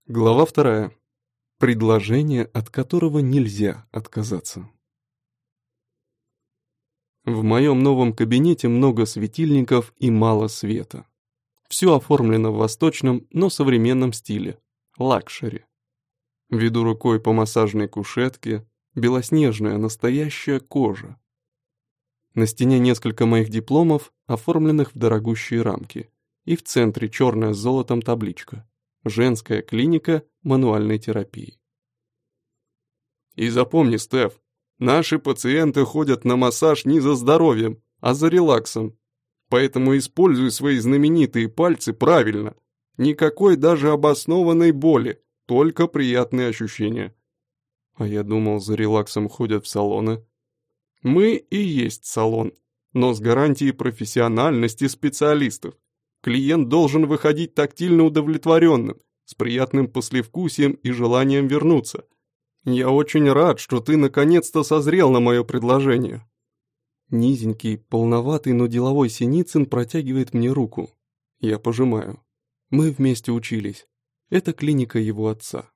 Глава 2. Предложение, от которого нельзя отказаться. В моем новом кабинете много светильников и мало света. Все оформлено в восточном, но современном стиле. Лакшери. Веду рукой по массажной кушетке, белоснежная настоящая кожа. На стене несколько моих дипломов, оформленных в дорогущие рамки, и в центре черная с золотом табличка. Женская клиника мануальной терапии. И запомни, Стеф, наши пациенты ходят на массаж не за здоровьем, а за релаксом. Поэтому используй свои знаменитые пальцы правильно. Никакой даже обоснованной боли, только приятные ощущения. А я думал, за релаксом ходят в салоны. Мы и есть салон, но с гарантией профессиональности специалистов. Клиент должен выходить тактильно удовлетворенным, с приятным послевкусием и желанием вернуться. Я очень рад, что ты наконец-то созрел на мое предложение. Низенький, полноватый, но деловой Синицын протягивает мне руку. Я пожимаю. Мы вместе учились. Это клиника его отца.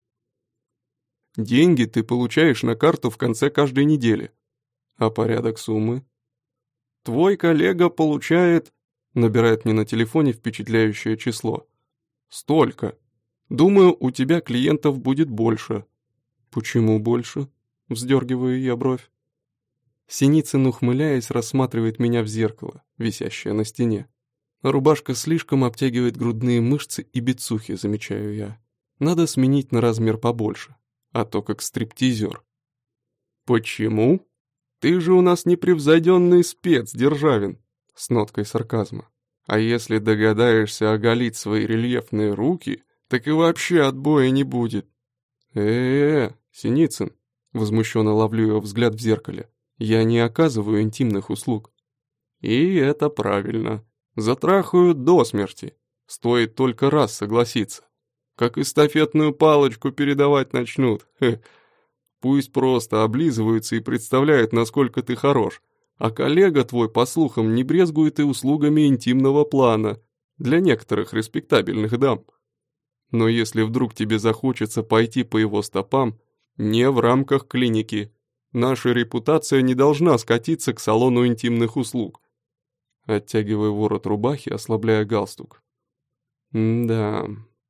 Деньги ты получаешь на карту в конце каждой недели. А порядок суммы? Твой коллега получает... Набирает мне на телефоне впечатляющее число. Столько. Думаю, у тебя клиентов будет больше. Почему больше? Вздергиваю я бровь. Синицын, ухмыляясь, рассматривает меня в зеркало, висящее на стене. Рубашка слишком обтягивает грудные мышцы и бицухи, замечаю я. Надо сменить на размер побольше, а то как стриптизер. Почему? Ты же у нас непревзойденный спец, Державин. С ноткой сарказма. А если догадаешься оголить свои рельефные руки, так и вообще отбоя не будет. Синицын, возмущенно ловлю его взгляд в зеркале. Я не оказываю интимных услуг. И это правильно. Затрахаю до смерти. Стоит только раз согласиться. Как эстафетную палочку передавать начнут. Пусть просто облизываются и представляют, насколько ты хорош. А коллега твой, по слухам, не брезгует и услугами интимного плана для некоторых респектабельных дам. Но если вдруг тебе захочется пойти по его стопам, не в рамках клиники. Наша репутация не должна скатиться к салону интимных услуг. Оттягиваю ворот рубахи, ослабляя галстук. Да.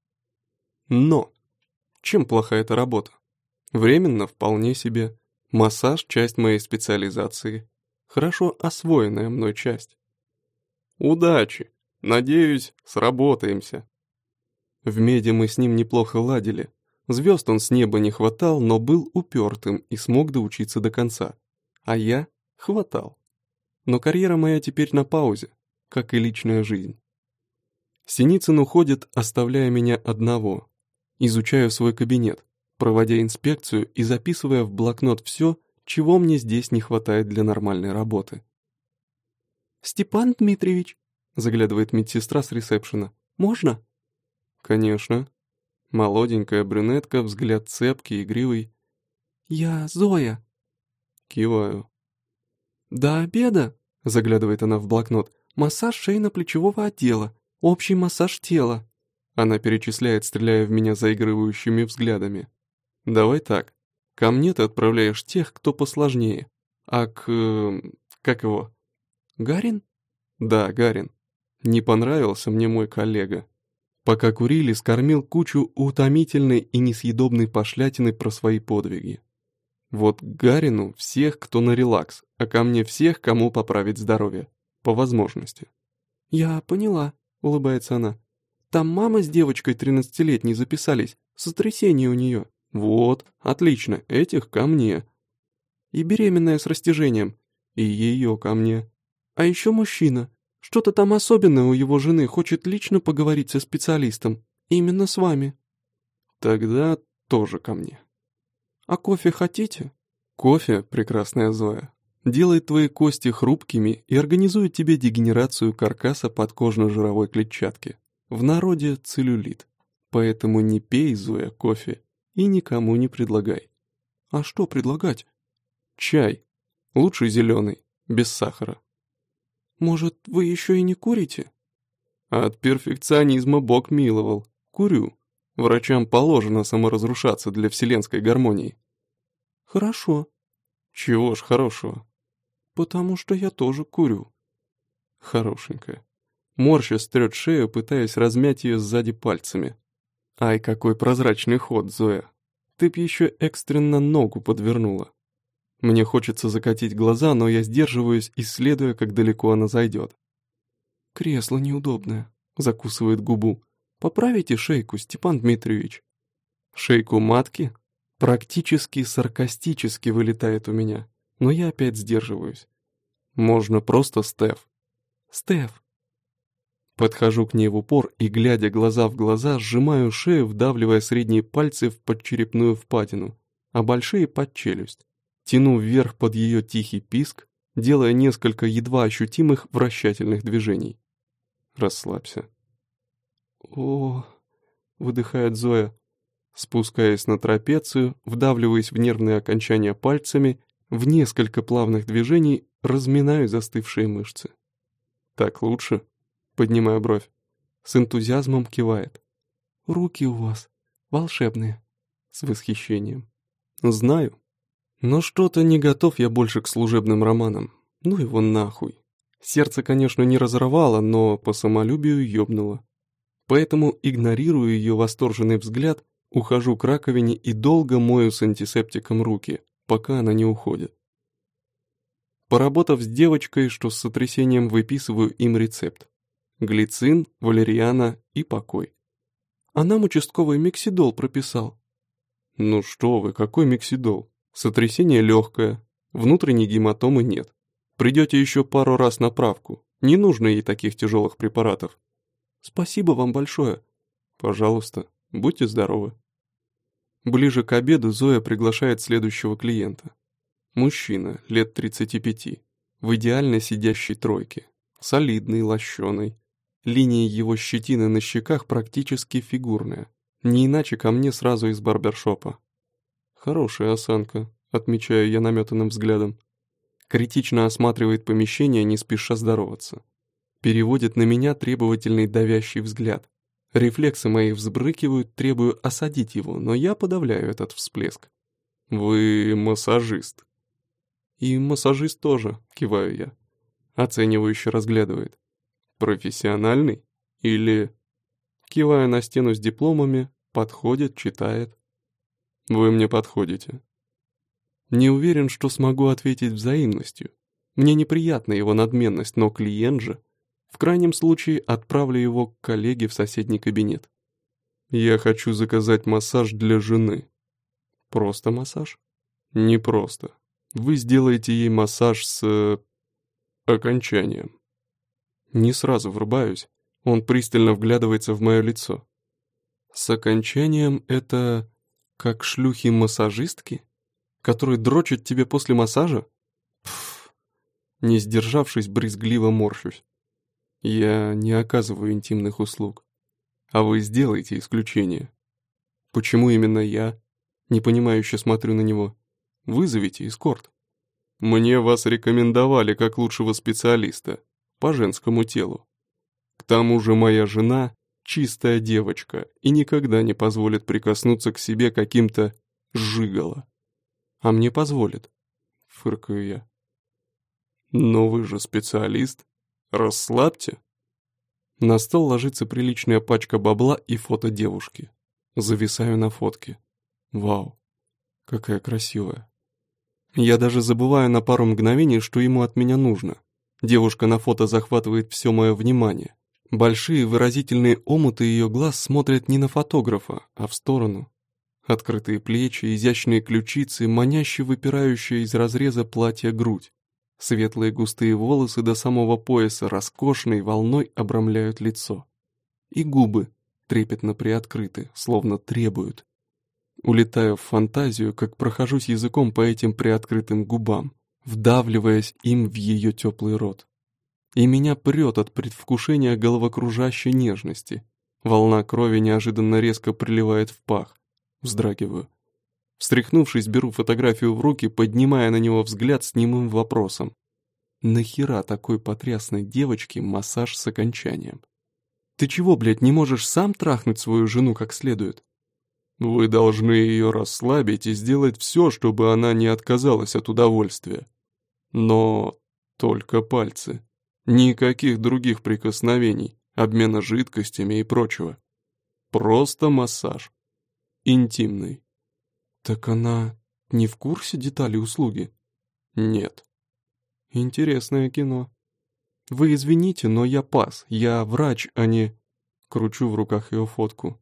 Но чем плоха эта работа? Временно вполне себе. Массаж — часть моей специализации. Хорошо освоенная мной часть. Удачи! Надеюсь, сработаемся. В меди мы с ним неплохо ладили. Звезд он с неба не хватал, но был упертым и смог доучиться до конца. А я хватал. Но карьера моя теперь на паузе, как и личная жизнь. Синицын уходит, оставляя меня одного. Изучаю свой кабинет, проводя инспекцию и записывая в блокнот все, чего мне здесь не хватает для нормальной работы. «Степан Дмитриевич», — заглядывает медсестра с ресепшена, — «можно?» «Конечно». Молоденькая брюнетка, взгляд цепкий, игривый. «Я Зоя». Киваю. «До обеда», — заглядывает она в блокнот, — «массаж шейно-плечевого отдела, общий массаж тела». Она перечисляет, стреляя в меня заигрывающими взглядами. «Давай так. Ко мне ты отправляешь тех, кто посложнее. А как его? Гарин?» «Да, Гарин. Не понравился мне мой коллега. Пока курили, скормил кучу утомительной и несъедобной пошлятины про свои подвиги. Вот к Гарину всех, кто на релакс, а ко мне всех, кому поправить здоровье. По возможности». «Я поняла», — улыбается она. «Там мама с девочкой 13-летней записались, сотрясение у нее». «Вот, отлично, этих ко мне». «И беременная с растяжением». «И ее ко мне». «А еще мужчина. Что-то там особенное у его жены, хочет лично поговорить со специалистом. Именно с вами». «Тогда тоже ко мне». «А кофе хотите?» «Кофе, прекрасная Зоя, делает твои кости хрупкими и организует тебе дегенерацию каркаса подкожно-жировой клетчатки. В народе целлюлит. Поэтому не пей, Зоя, кофе. И никому не предлагай». «А что предлагать?» «Чай. Лучше зеленый, без сахара». «Может, вы еще и не курите?» «От перфекционизма Бог миловал. Курю. Врачам положено саморазрушаться для вселенской гармонии. Хорошо. Чего ж хорошего? Потому что я тоже курю. Хорошенькая. Морщась трёт шею, пытаясь размять ее сзади пальцами. Ай, какой прозрачный ход, Зоя. Ты б еще экстренно ногу подвернула. Мне хочется закатить глаза, но я сдерживаюсь, исследуя, как далеко она зайдет. Кресло неудобное, закусывает губу. Поправите шейку, Степан Дмитриевич. Шейку матки? Практически саркастически вылетает у меня, но я опять сдерживаюсь. Можно просто Стеф. Стеф. Подхожу к ней в упор и, глядя глаза в глаза, сжимаю шею, вдавливая средние пальцы в подчерепную впадину, а большие под челюсть. Тяну вверх под ее тихий писк, делая несколько едва ощутимых вращательных движений. Расслабься. О, выдыхает Зоя. Спускаясь на трапецию, вдавливаясь в нервные окончания пальцами, в несколько плавных движений разминаю застывшие мышцы. Так лучше? Поднимаю бровь. С энтузиазмом кивает. Руки у вас волшебные. С восхищением. Знаю. Но что-то не готов я больше к служебным романам. Ну его нахуй. Сердце, конечно, не разорвало, но по самолюбию ёбнуло. Поэтому игнорирую ее восторженный взгляд, ухожу к раковине и долго мою с антисептиком руки, пока она не уходит. Поработав с девочкой, что с сотрясением выписываю им рецепт. Глицин, валериана и покой. А нам участковый миксидол прописал. Ну что вы, какой миксидол? Сотрясение легкое, внутренней гематомы нет. Придете еще пару раз на правку, не нужно ей таких тяжелых препаратов. Спасибо вам большое. Пожалуйста, будьте здоровы. Ближе к обеду Зоя приглашает следующего клиента. Мужчина, лет 35, в идеально сидящей тройке, солидный, лощеный. Линия его щетины на щеках практически фигурная, не иначе ко мне сразу из барбершопа. Хорошая осанка, отмечаю я наметанным взглядом. Критично осматривает помещение, не спеша здороваться. Переводит на меня требовательный давящий взгляд. Рефлексы мои взбрыкивают, требую осадить его, но я подавляю этот всплеск. «Вы массажист». «И массажист тоже», — киваю я. Оценивающе разглядывает. «Профессиональный? Или...» Киваю на стену с дипломами, подходит, читает. «Вы мне подходите». Не уверен, что смогу ответить взаимностью. Мне неприятна его надменность, но клиент же. В крайнем случае отправлю его к коллеге в соседний кабинет. Я хочу заказать массаж для жены. Просто массаж? Не просто. Вы сделаете ей массаж с... окончанием. Не сразу врубаюсь. Он пристально вглядывается в мое лицо. С окончанием это... как шлюхи-массажистки? Которые дрочат тебе после массажа? Пф. Не сдержавшись, брезгливо морщусь. Я не оказываю интимных услуг. А вы сделаете исключение. Почему именно я? Непонимающе смотрю на него. Вызовите эскорт. Мне вас рекомендовали как лучшего специалиста по женскому телу. К тому же моя жена чистая девочка и никогда не позволит прикоснуться к себе каким-то жиголо. А мне позволит, фыркаю я. Но вы же специалист. Расслабьте. На стол ложится приличная пачка бабла и фото девушки. Зависаю на фотке. Вау, какая красивая. Я даже забываю на пару мгновений, что ему от меня нужно. Девушка на фото захватывает все мое внимание. Большие выразительные омуты ее глаз смотрят не на фотографа, а в сторону. Открытые плечи, изящные ключицы, маняще выпирающая из разреза платья грудь. Светлые густые волосы до самого пояса роскошной волной обрамляют лицо. И губы трепетно приоткрыты, словно требуют. Улетаю в фантазию, как прохожусь языком по этим приоткрытым губам, вдавливаясь им в ее теплый рот. И меня прет от предвкушения головокружащей нежности. Волна крови неожиданно резко приливает в пах. Вздрагиваю. Встряхнувшись, беру фотографию в руки, поднимая на него взгляд с немым вопросом. Нахера такой потрясной девочке массаж с окончанием? Ты чего, блядь, не можешь сам трахнуть свою жену как следует? Вы должны ее расслабить и сделать все, чтобы она не отказалась от удовольствия. Но только пальцы. Никаких других прикосновений, обмена жидкостями и прочего. Просто массаж. Интимный. Так она не в курсе деталей услуги? Нет. Интересное кино. Вы извините, но я пас. Я врач, а не... Кручу в руках ее фотку.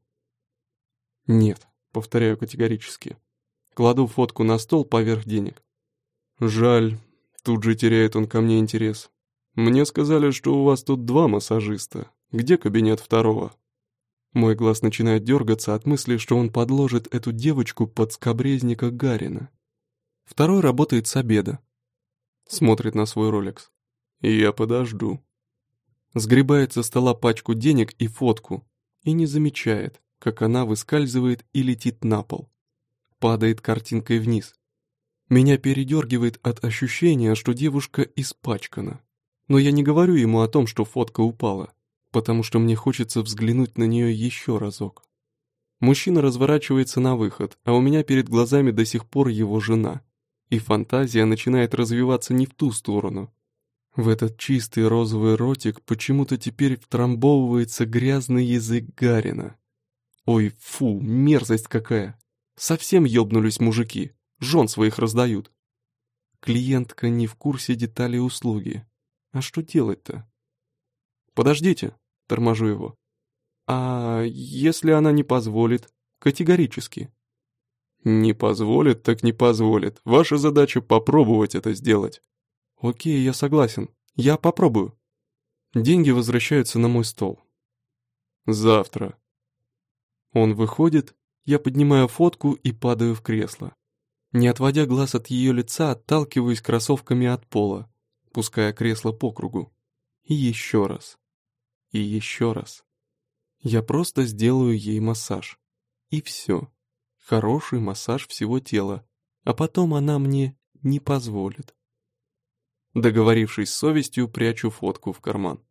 Нет, повторяю категорически. Кладу фотку на стол поверх денег. Жаль, тут же теряет он ко мне интерес. Мне сказали, что у вас тут 2 массажиста. Где кабинет второго? Мой глаз начинает дергаться от мысли, что он подложит эту девочку под скабрезника Гарина. Второй работает с обеда. Смотрит на свой Ролекс. Я подожду. Сгребает со стола пачку денег и фотку. И не замечает, как она выскальзывает и летит на пол. Падает картинкой вниз. Меня передергивает от ощущения, что девушка испачкана. Но я не говорю ему о том, что фотка упала, потому что мне хочется взглянуть на нее еще разок. Мужчина разворачивается на выход, а у меня перед глазами до сих пор его жена. И фантазия начинает развиваться не в ту сторону. В этот чистый розовый ротик почему-то теперь втрамбовывается грязный язык Гарина. Ой, фу, мерзость какая! Совсем ёбнулись мужики, жен своих раздают. Клиентка не в курсе деталей услуги. А что делать-то? Подождите, торможу его. А если она не позволит? Категорически. Не позволит, так не позволит. Ваша задача попробовать это сделать. Окей, я согласен. Я попробую. Деньги возвращаются на мой стол. Завтра. Он выходит, я поднимаю фотку и падаю в кресло. Не отводя глаз от ее лица, отталкиваюсь кроссовками от пола, пуская кресло по кругу. И еще раз. И еще раз. Я просто сделаю ей массаж. И все. Хороший массаж всего тела. А потом она мне не позволит. Договорившись с совестью, прячу фотку в карман.